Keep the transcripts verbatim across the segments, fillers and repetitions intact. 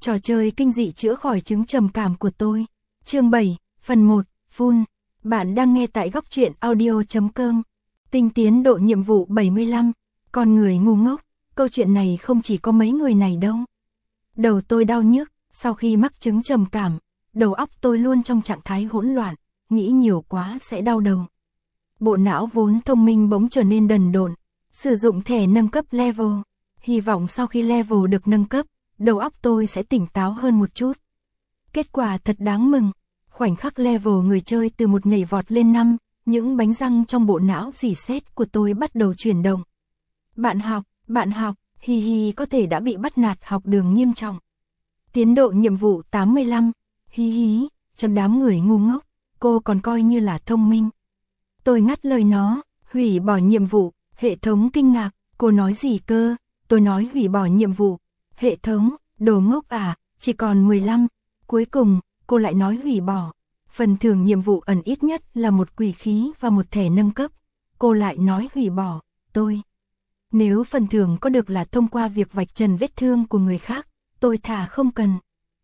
Trò chơi kinh dị chữa khỏi chứng trầm cảm của tôi. Chương bảy, phần một, Full. Bạn đang nghe tại góc truyện audio chấm com. Tinh tiến độ nhiệm vụ bảy mươi lăm. Con người ngu ngốc. Câu chuyện này không chỉ có mấy người này đâu. Đầu tôi đau nhức, sau khi mắc chứng trầm cảm, đầu óc tôi luôn trong trạng thái hỗn loạn, nghĩ nhiều quá sẽ đau đầu. Bộ não vốn thông minh bỗng trở nên đần độn, sử dụng thẻ nâng cấp level. Hy vọng sau khi level được nâng cấp, đầu óc tôi sẽ tỉnh táo hơn một chút. Kết quả thật đáng mừng. Khoảnh khắc level người chơi từ một nhảy vọt lên năm, những bánh răng trong bộ não rỉ sét của tôi bắt đầu chuyển động. Bạn học, bạn học, hi hi có thể đã bị bắt nạt học đường nghiêm trọng. Tiến độ nhiệm vụ tám mươi lăm, hi hi, trong đám người ngu ngốc, cô còn coi như là thông minh. Tôi ngắt lời nó, hủy bỏ nhiệm vụ, hệ thống kinh ngạc, cô nói gì cơ, tôi nói hủy bỏ nhiệm vụ. Hệ thống, đồ ngốc à, chỉ còn mười lăm, cuối cùng, cô lại nói hủy bỏ. Phần thưởng nhiệm vụ ẩn ít nhất là một quỷ khí và một thẻ nâng cấp, cô lại nói hủy bỏ, tôi. Nếu phần thưởng có được là thông qua việc vạch trần vết thương của người khác, tôi thà không cần.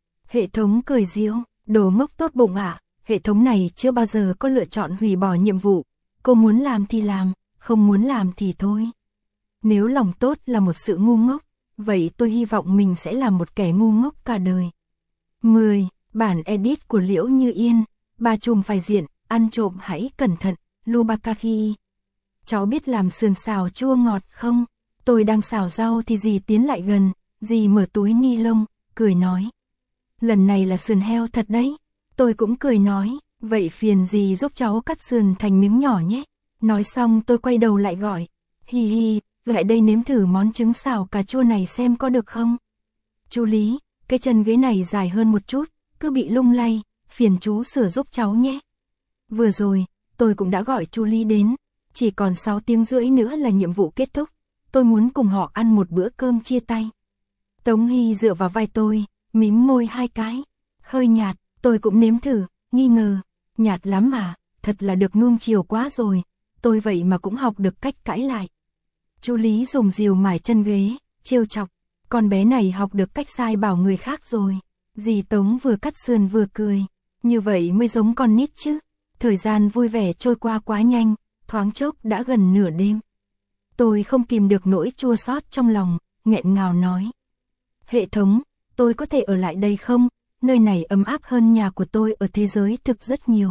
Hệ thống cười giễu, đồ ngốc tốt bụng ạ, hệ thống này chưa bao giờ có lựa chọn hủy bỏ nhiệm vụ, cô muốn làm thì làm, không muốn làm thì thôi. Nếu lòng tốt là một sự ngu ngốc, vậy tôi hy vọng mình sẽ là một kẻ ngu ngốc cả đời. mười. Bản edit của Liễu Như Yên, ba chùm phải diện, ăn trộm hãy cẩn thận, Lubakahi. Cháu biết làm sườn xào chua ngọt không? Tôi đang xào rau thì dì tiến lại gần, dì mở túi ni lông, cười nói. Lần này là sườn heo thật đấy. Tôi cũng cười nói, vậy phiền dì giúp cháu cắt sườn thành miếng nhỏ nhé. Nói xong tôi quay đầu lại gọi, hi hi, lại đây nếm thử món trứng xào cà chua này xem có được không? Chú Lý, cái chân ghế này dài hơn một chút, cứ bị lung lay, phiền chú sửa giúp cháu nhé. Vừa rồi, tôi cũng đã gọi chú Lý đến, chỉ còn sáu tiếng rưỡi nữa là nhiệm vụ kết thúc, tôi muốn cùng họ ăn một bữa cơm chia tay. Tống Hy dựa vào vai tôi, mím môi hai cái, hơi nhạt, tôi cũng nếm thử, nghi ngờ, nhạt lắm mà, thật là được nuông chiều quá rồi, tôi vậy mà cũng học được cách cãi lại. Chú Lý dùng dìu mài chân ghế, trêu chọc, con bé này học được cách sai bảo người khác rồi. Dì Tống vừa cắt sườn vừa cười, như vậy mới giống con nít chứ. Thời gian vui vẻ trôi qua quá nhanh, thoáng chốc đã gần nửa đêm. Tôi không kìm được nỗi chua xót trong lòng, nghẹn ngào nói. Hệ thống, tôi có thể ở lại đây không? Nơi này ấm áp hơn nhà của tôi ở thế giới thực rất nhiều.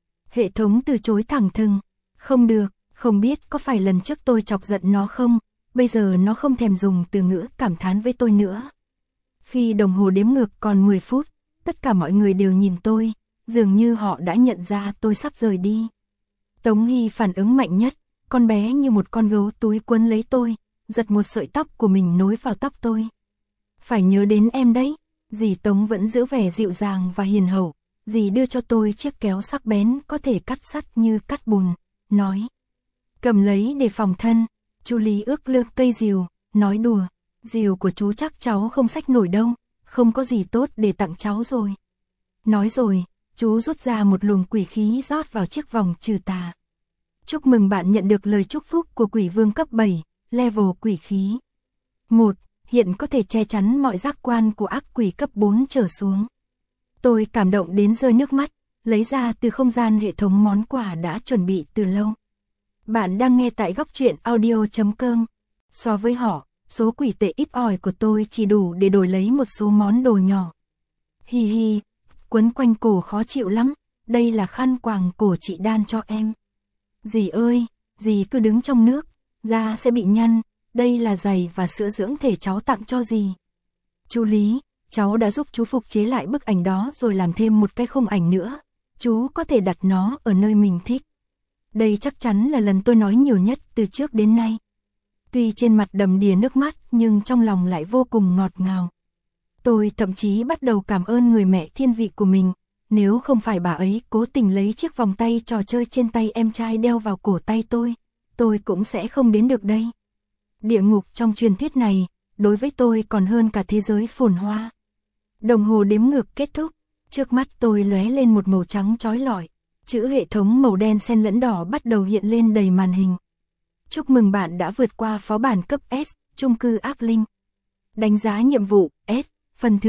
Hệ thống từ chối thẳng thừng, không được, không biết có phải lần trước tôi chọc giận nó không, bây giờ nó không thèm dùng từ ngữ cảm thán với tôi nữa. Khi đồng hồ đếm ngược còn mười phút, tất cả mọi người đều nhìn tôi, dường như họ đã nhận ra tôi sắp rời đi. Tống Hy phản ứng mạnh nhất, con bé như một con gấu túi quấn lấy tôi, giật một sợi tóc của mình nối vào tóc tôi. Phải nhớ đến em đấy, dì Tống vẫn giữ vẻ dịu dàng và hiền hậu, dì đưa cho tôi chiếc kéo sắc bén có thể cắt sắt như cắt bùn, nói. Cầm lấy để phòng thân, chú Lý ước lượng cây rìu, nói đùa. Rìu của chú chắc cháu không xách nổi đâu, không có gì tốt để tặng cháu rồi. Nói rồi, chú rút ra một luồng quỷ khí rót vào chiếc vòng trừ tà. Chúc mừng bạn nhận được lời chúc phúc của quỷ vương cấp bảy, level quỷ khí. một. Hiện có thể che chắn mọi giác quan của ác quỷ cấp bốn trở xuống. Tôi cảm động đến rơi nước mắt, lấy ra từ không gian hệ thống món quà đã chuẩn bị từ lâu. Bạn đang nghe tại góc truyện audio chấm com. So với họ, số quỷ tệ ít ỏi của tôi chỉ đủ để đổi lấy một số món đồ nhỏ. Hi hi, quấn quanh cổ khó chịu lắm, đây là khăn quàng cổ chị đan cho em. Dì ơi, dì cứ đứng trong nước, da sẽ bị nhăn, đây là giày và sữa dưỡng thể cháu tặng cho dì. Chú Lý, cháu đã giúp chú phục chế lại bức ảnh đó rồi làm thêm một cái khung ảnh nữa, chú có thể đặt nó ở nơi mình thích. Đây chắc chắn là lần tôi nói nhiều nhất từ trước đến nay. Tuy trên mặt đầm đìa nước mắt nhưng trong lòng lại vô cùng ngọt ngào. Tôi thậm chí bắt đầu cảm ơn người mẹ thiên vị của mình, nếu không phải bà ấy cố tình lấy chiếc vòng tay trò chơi trên tay em trai đeo vào cổ tay tôi, tôi cũng sẽ không đến được đây. Địa ngục trong truyền thuyết này, đối với tôi còn hơn cả thế giới phồn hoa. Đồng hồ đếm ngược kết thúc, trước mắt tôi lóe lên một màu trắng chói lọi, chữ hệ thống màu đen xen lẫn đỏ bắt đầu hiện lên đầy màn hình. Chúc mừng bạn đã vượt qua phó bản cấp S, chung cư ác linh. Đánh giá nhiệm vụ S, phần thưởng,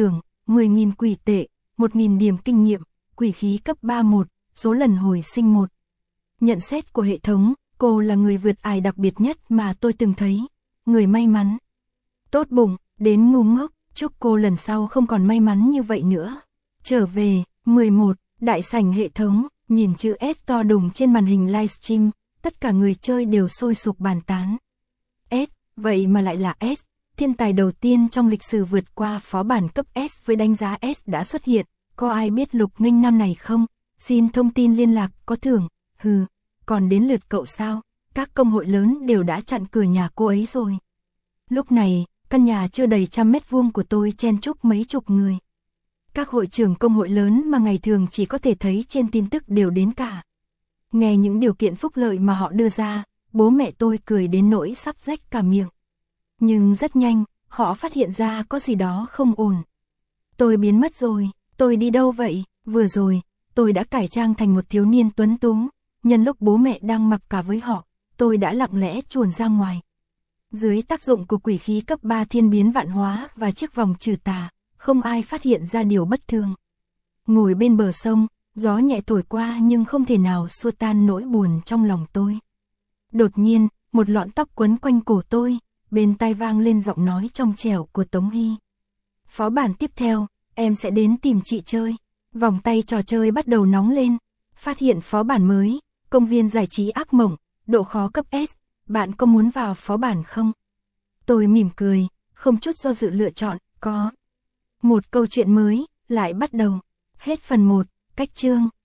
mười nghìn quỷ tệ, một nghìn điểm kinh nghiệm, quỷ khí cấp ba một, số lần hồi sinh một. Nhận xét của hệ thống, cô là người vượt ải đặc biệt nhất mà tôi từng thấy, người may mắn. Tốt bụng, đến ngu ngốc, chúc cô lần sau không còn may mắn như vậy nữa. Trở về, mười một, đại sảnh hệ thống, nhìn chữ S to đùng trên màn hình livestream, tất cả người chơi đều sôi sục bàn tán. S, vậy mà lại là S, thiên tài đầu tiên trong lịch sử vượt qua phó bản cấp S với đánh giá S đã xuất hiện, có ai biết Lục Nghênh năm này không? Xin thông tin liên lạc, có thưởng, hừ, còn đến lượt cậu sao? Các công hội lớn đều đã chặn cửa nhà cô ấy rồi. Lúc này, căn nhà chưa đầy trăm mét vuông của tôi chen chúc mấy chục người. Các hội trưởng công hội lớn mà ngày thường chỉ có thể thấy trên tin tức đều đến cả. Nghe những điều kiện phúc lợi mà họ đưa ra, bố mẹ tôi cười đến nỗi sắp rách cả miệng. Nhưng rất nhanh, họ phát hiện ra có gì đó không ổn. Tôi biến mất rồi, tôi đi đâu vậy? Vừa rồi, tôi đã cải trang thành một thiếu niên tuấn tú, nhân lúc bố mẹ đang mặc cả với họ, tôi đã lặng lẽ chuồn ra ngoài. Dưới tác dụng của quỷ khí cấp ba thiên biến vạn hóa và chiếc vòng trừ tà, không ai phát hiện ra điều bất thường. Ngồi bên bờ sông, gió nhẹ thổi qua nhưng không thể nào xua tan nỗi buồn trong lòng tôi. Đột nhiên, một lọn tóc quấn quanh cổ tôi, bên tai vang lên giọng nói trong trẻo của Tống Hy. Phó bản tiếp theo, em sẽ đến tìm chị chơi. Vòng tay trò chơi bắt đầu nóng lên. Phát hiện phó bản mới, công viên giải trí ác mộng, độ khó cấp S. Bạn có muốn vào phó bản không? Tôi mỉm cười, không chút do dự lựa chọn, có. Một câu chuyện mới, lại bắt đầu. Hết phần một, cách chương.